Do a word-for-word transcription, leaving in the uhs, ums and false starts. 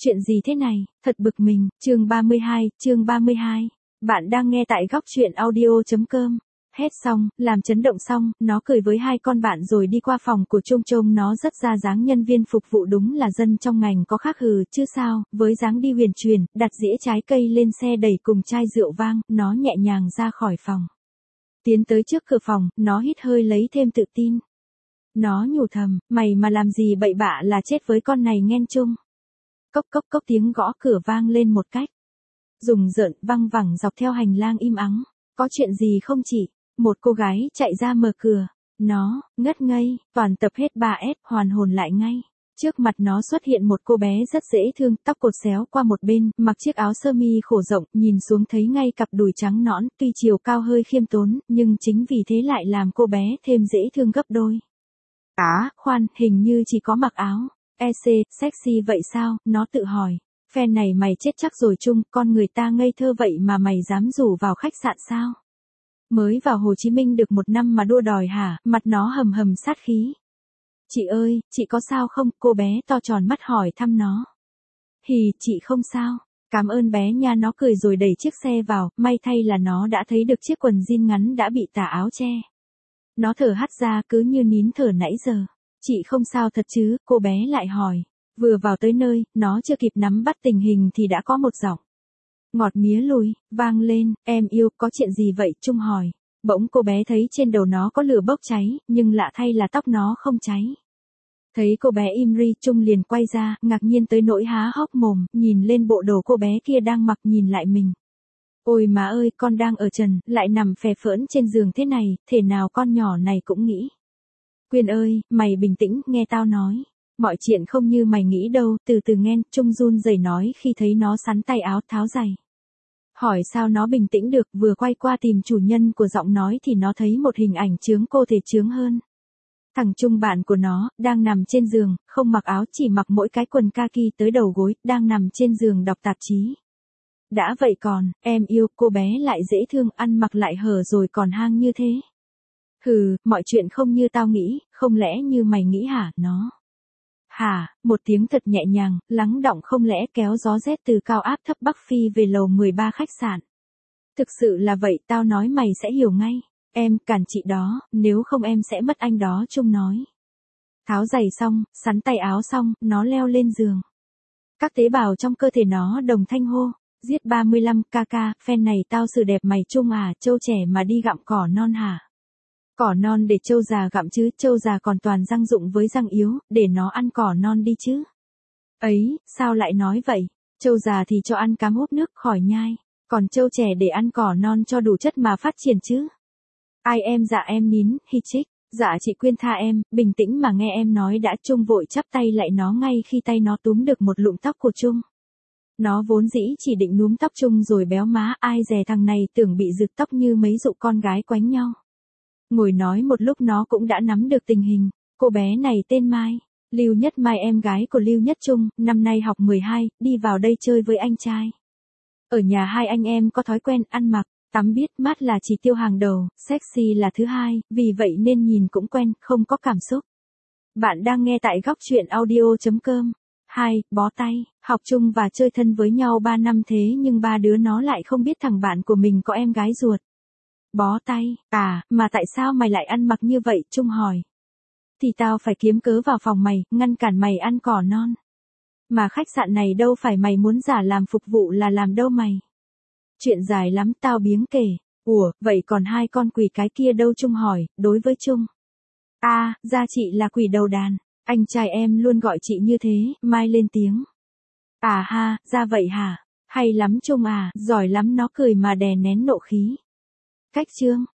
Chuyện gì thế này, thật bực mình, chương ba mươi hai, chương ba mươi hai. Bạn đang nghe tại góc truyện audio.com. Hết xong, làm chấn động xong, nó cười với hai con bạn rồi đi qua phòng của Trung trông nó rất ra dáng nhân viên phục vụ đúng là dân trong ngành có khác hừ, chứ sao, với dáng đi huyền truyền, đặt dĩa trái cây lên xe đẩy cùng chai rượu vang, nó nhẹ nhàng ra khỏi phòng. Tiến tới trước cửa phòng, nó hít hơi lấy thêm tự tin. Nó nhủ thầm, mày mà làm gì bậy bạ là chết với con này nghen Trung. Cốc cốc cốc tiếng gõ cửa vang lên một cách rùng rợn văng vẳng dọc theo hành lang im ắng. Có chuyện gì không chị? Một cô gái chạy ra mở cửa. Nó, ngất ngây, toàn tập hết ba S, hoàn hồn lại ngay. Trước mặt nó xuất hiện một cô bé rất dễ thương, tóc cột xéo qua một bên, mặc chiếc áo sơ mi khổ rộng, nhìn xuống thấy ngay cặp đùi trắng nõn, tuy chiều cao hơi khiêm tốn, nhưng chính vì thế lại làm cô bé thêm dễ thương gấp đôi. Á, khoan, hình như chỉ có mặc áo. E C, sexy vậy sao, nó tự hỏi. Phen này mày chết chắc rồi Trung, con người ta ngây thơ vậy mà mày dám rủ vào khách sạn sao? Mới vào Hồ Chí Minh được một năm mà đua đòi hả, mặt nó hầm hầm sát khí. Chị ơi, chị có sao không, cô bé to tròn mắt hỏi thăm nó. Hì, chị không sao, cảm ơn bé nha, nó cười rồi đẩy chiếc xe vào, may thay là nó đã thấy được chiếc quần jean ngắn đã bị tà áo che. Nó thở hắt ra cứ như nín thở nãy giờ. Chị không sao thật chứ, cô bé lại hỏi. Vừa vào tới nơi, nó chưa kịp nắm bắt tình hình thì đã có một giọng ngọt mía lùi, vang lên, em yêu, có chuyện gì vậy, Trung hỏi. Bỗng cô bé thấy trên đầu nó có lửa bốc cháy, nhưng lạ thay là tóc nó không cháy. Thấy cô bé im ri, Trung liền quay ra, ngạc nhiên tới nỗi há hốc mồm, nhìn lên bộ đồ cô bé kia đang mặc nhìn lại mình. Ôi má ơi, con đang ở trần, lại nằm phè phỡn trên giường thế này, thể nào con nhỏ này cũng nghĩ. Quyên ơi, mày bình tĩnh, nghe tao nói. Mọi chuyện không như mày nghĩ đâu, từ từ nghe, Trung run rẩy nói khi thấy nó sắn tay áo tháo giày. Hỏi sao nó bình tĩnh được, vừa quay qua tìm chủ nhân của giọng nói thì nó thấy một hình ảnh chướng cô thể chướng hơn. Thằng Trung bạn của nó, đang nằm trên giường, không mặc áo chỉ mặc mỗi cái quần kaki tới đầu gối, đang nằm trên giường đọc tạp chí. Đã vậy còn, em yêu, cô bé lại dễ thương, ăn mặc lại hở rồi còn hang như thế. Hừ, mọi chuyện không như tao nghĩ, không lẽ như mày nghĩ hả, nó. Hả, một tiếng thật nhẹ nhàng, lắng đọng không lẽ kéo gió rét từ cao áp thấp Bắc Phi về lầu mười ba khách sạn. Thực sự là vậy, tao nói mày sẽ hiểu ngay. Em, cản chị đó, nếu không em sẽ mất anh đó, Trung nói. Tháo giày xong, sắn tay áo xong, nó leo lên giường. Các tế bào trong cơ thể nó đồng thanh hô. Giết ba mươi lăm ca ca, phen này tao xử đẹp mày Trung à, trâu trẻ mà đi gặm cỏ non hả? Cỏ non để trâu già gặm chứ, trâu già còn toàn răng rụng với răng yếu, để nó ăn cỏ non đi chứ. Ấy, sao lại nói vậy? Trâu già thì cho ăn cám húp nước khỏi nhai, còn trâu trẻ để ăn cỏ non cho đủ chất mà phát triển chứ. Ai em dạ em nín, hi chích, dạ chị Quyên tha em, bình tĩnh mà nghe em nói đã. Trung vội chắp tay lại nó ngay khi tay nó túm được một lụm tóc của Trung. Nó vốn dĩ chỉ định núm tóc Trung rồi béo má, ai dè thằng này tưởng bị rực tóc như mấy dụ con gái quánh nhau. Ngồi nói một lúc nó cũng đã nắm được tình hình. Cô bé này tên Mai, Lưu Nhất Mai, em gái của Lưu Nhất Trung, năm nay học mười hai, đi vào đây chơi với anh trai. Ở nhà hai anh em có thói quen ăn mặc, tắm biết mát là chỉ tiêu hàng đầu, sexy là thứ hai, vì vậy nên nhìn cũng quen, không có cảm xúc. Bạn đang nghe tại góc truyện audio.com. hai. Bó tay, học chung và chơi thân với nhau ba năm thế nhưng ba đứa nó lại không biết thằng bạn của mình có em gái ruột. Bó tay, à, mà tại sao mày lại ăn mặc như vậy, Trung hỏi. Thì tao phải kiếm cớ vào phòng mày, ngăn cản mày ăn cỏ non. Mà khách sạn này đâu phải mày muốn giả làm phục vụ là làm đâu mày. Chuyện dài lắm, tao biếng kể. Ủa, vậy còn hai con quỷ cái kia đâu, Trung hỏi. Đối với Trung. À, ra chị là quỷ đầu đàn. Anh trai em luôn gọi chị như thế, Mai lên tiếng. À ha, ra vậy hả? Hay lắm Trung à, giỏi lắm, nó cười mà đè nén nộ khí. Cách chương.